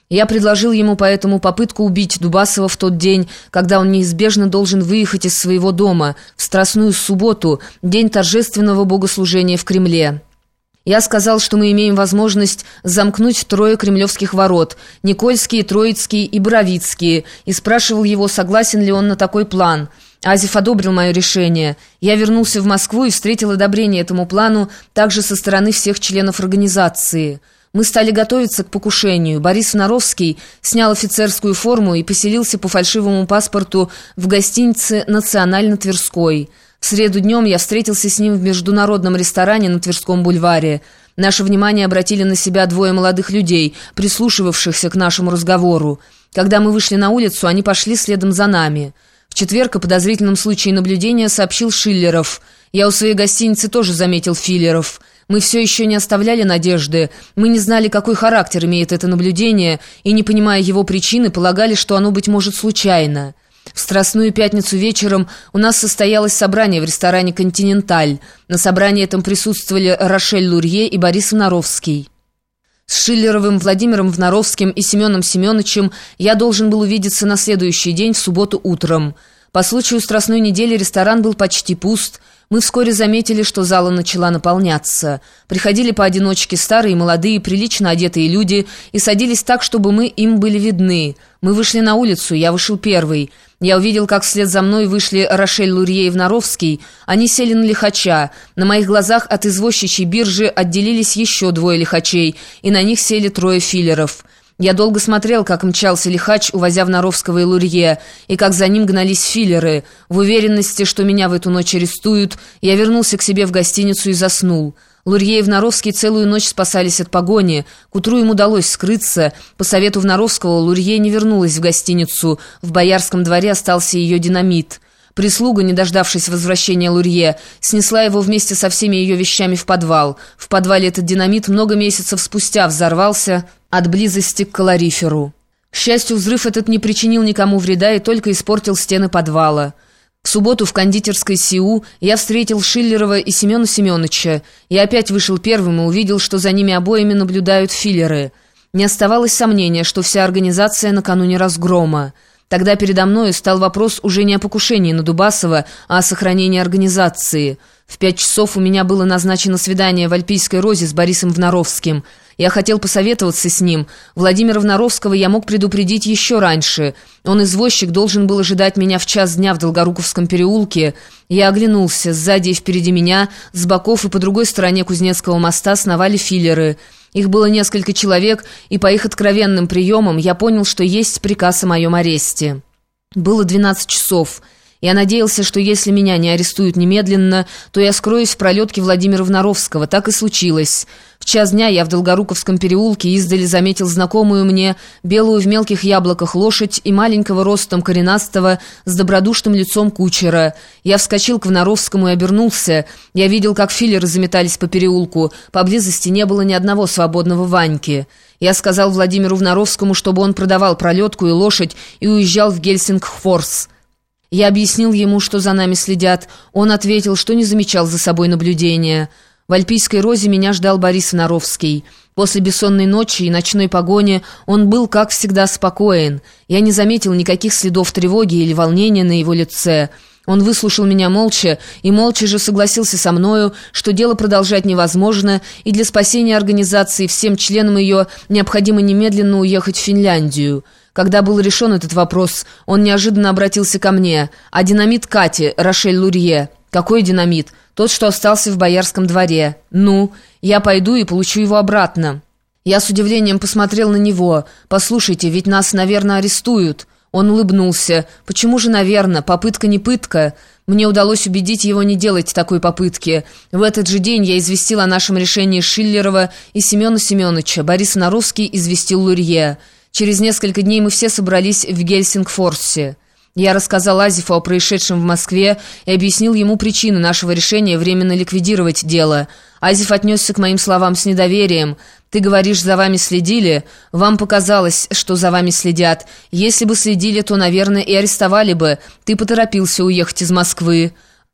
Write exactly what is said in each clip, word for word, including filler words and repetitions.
Я предложил ему поэтому попытку убить Дубасова в тот день, когда он неизбежно должен выехать из своего дома, в Страстную субботу, день торжественного богослужения в Кремле. Я сказал, что мы имеем возможность замкнуть трое кремлевских ворот – Никольские, Троицкие и Боровицкие, и спрашивал его, согласен ли он на такой план. Азев одобрил мое решение. Я вернулся в Москву и встретил одобрение этому плану также со стороны всех членов организации. Мы стали готовиться к покушению. Борис Вноровский снял офицерскую форму и поселился по фальшивому паспорту в гостинице «Национально-Тверской». В среду днем я встретился с ним в международном ресторане на Тверском бульваре. Наше внимание обратили на себя двое молодых людей, прислушивавшихся к нашему разговору. Когда мы вышли на улицу, они пошли следом за нами. В четверг о подозрительном случае наблюдения сообщил Шиллеров. Я у своей гостиницы тоже заметил Филлеров. Мы все еще не оставляли надежды. Мы не знали, какой характер имеет это наблюдение, и, не понимая его причины, полагали, что оно, быть может, случайно. В Страстную пятницу вечером у нас состоялось собрание в ресторане «Континенталь». На собрании этом присутствовали Рошель Лурье и Борис Вноровский. С Шиллеровым, Владимиром Вноровским и Семеном Семеновичем я должен был увидеться на следующий день, в субботу утром. По случаю Страстной недели ресторан был почти пуст. Мы вскоре заметили, что зала начала наполняться. Приходили поодиночке старые, молодые, прилично одетые люди и садились так, чтобы мы им были видны. Мы вышли на улицу, я вышел первый. Я увидел, как вслед за мной вышли Рошель Лурье и Вноровский. Они сели на лихача. На моих глазах от извозчичьей биржи отделились еще двое лихачей, и на них сели трое филлеров. Я долго смотрел, как мчался лихач, увозя Вноровского и Лурье, и как за ним гнались филлеры. В уверенности, что меня в эту ночь арестуют, я вернулся к себе в гостиницу и заснул. Лурье и Вноровский целую ночь спасались от погони. К утру им удалось скрыться. По совету Вноровского Лурье не вернулась в гостиницу. В Боярском дворе остался ее динамит. Прислуга, не дождавшись возвращения Лурье, снесла его вместе со всеми ее вещами в подвал. В подвале этот динамит много месяцев спустя взорвался от близости к калориферу. К счастью, взрыв этот не причинил никому вреда и только испортил стены подвала. В субботу в кондитерской СИУ я встретил Шиллерова и Семена Семеновича. Я опять вышел первым и увидел, что за ними обоими наблюдают филлеры. Не оставалось сомнения, что вся организация накануне разгрома. Тогда передо мною стал вопрос уже не о покушении на Дубасова, а о сохранении организации. В пять часов у меня было назначено свидание в Альпийской розе с Борисом Вноровским. Я хотел посоветоваться с ним. Владимира Вноровского я мог предупредить еще раньше. Он, извозчик, должен был ожидать меня в час дня в Долгоруковском переулке. Я оглянулся. Сзади и впереди меня, с боков и по другой стороне Кузнецкого моста сновали филлеры. Их было несколько человек, и по их откровенным приемам я понял, что есть приказ о моем аресте. Было двенадцать часов. Я надеялся, что если меня не арестуют немедленно, то я скроюсь в пролетке Владимира Вноровского. Так и случилось. В час дня я в Долгоруковском переулке издали заметил знакомую мне белую в мелких яблоках лошадь и маленького ростом коренастого с добродушным лицом кучера. Я вскочил к Вноровскому и обернулся. Я видел, как филлеры заметались по переулку. Поблизости не было ни одного свободного Ваньки. Я сказал Владимиру Вноровскому, чтобы он продавал пролетку и лошадь и уезжал в Гельсингфорс. Я объяснил ему, что за нами следят. Он ответил, что не замечал за собой наблюдения. В Альпийской розе меня ждал Борис Вноровский. После бессонной ночи и ночной погони он был, как всегда, спокоен. Я не заметил никаких следов тревоги или волнения на его лице. Он выслушал меня молча и молча же согласился со мною, что дело продолжать невозможно, и для спасения организации всем членам ее необходимо немедленно уехать в Финляндию. Когда был решен этот вопрос, он неожиданно обратился ко мне. «А динамит Кати, Рошель Лурье?» «Какой динамит?» «Тот, что остался в Боярском дворе». «Ну, я пойду и получу его обратно». Я с удивлением посмотрел на него. «Послушайте, ведь нас, наверное, арестуют». Он улыбнулся. «Почему же, наверное? Попытка не пытка». Мне удалось убедить его не делать такой попытки. В этот же день я известил о нашем решении Шиллерова и Семена Семеновича. Борис Вноровский известил Лурье. Через несколько дней мы все собрались в Гельсингфорсе. Я рассказал Азефу о происшедшем в Москве и объяснил ему причины нашего решения временно ликвидировать дело. Азеф отнесся к моим словам с недоверием. «Ты говоришь, за вами следили? Вам показалось, что за вами следят. Если бы следили, то, наверное, и арестовали бы. Ты поторопился уехать из Москвы».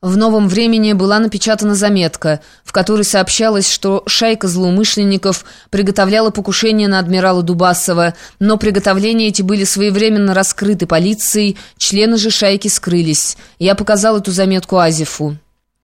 В «Новом времени» была напечатана заметка, в которой сообщалось, что шайка злоумышленников приготовляла покушение на адмирала Дубасова, но приготовления эти были своевременно раскрыты полицией, члены же шайки скрылись. Я показал эту заметку Азефу.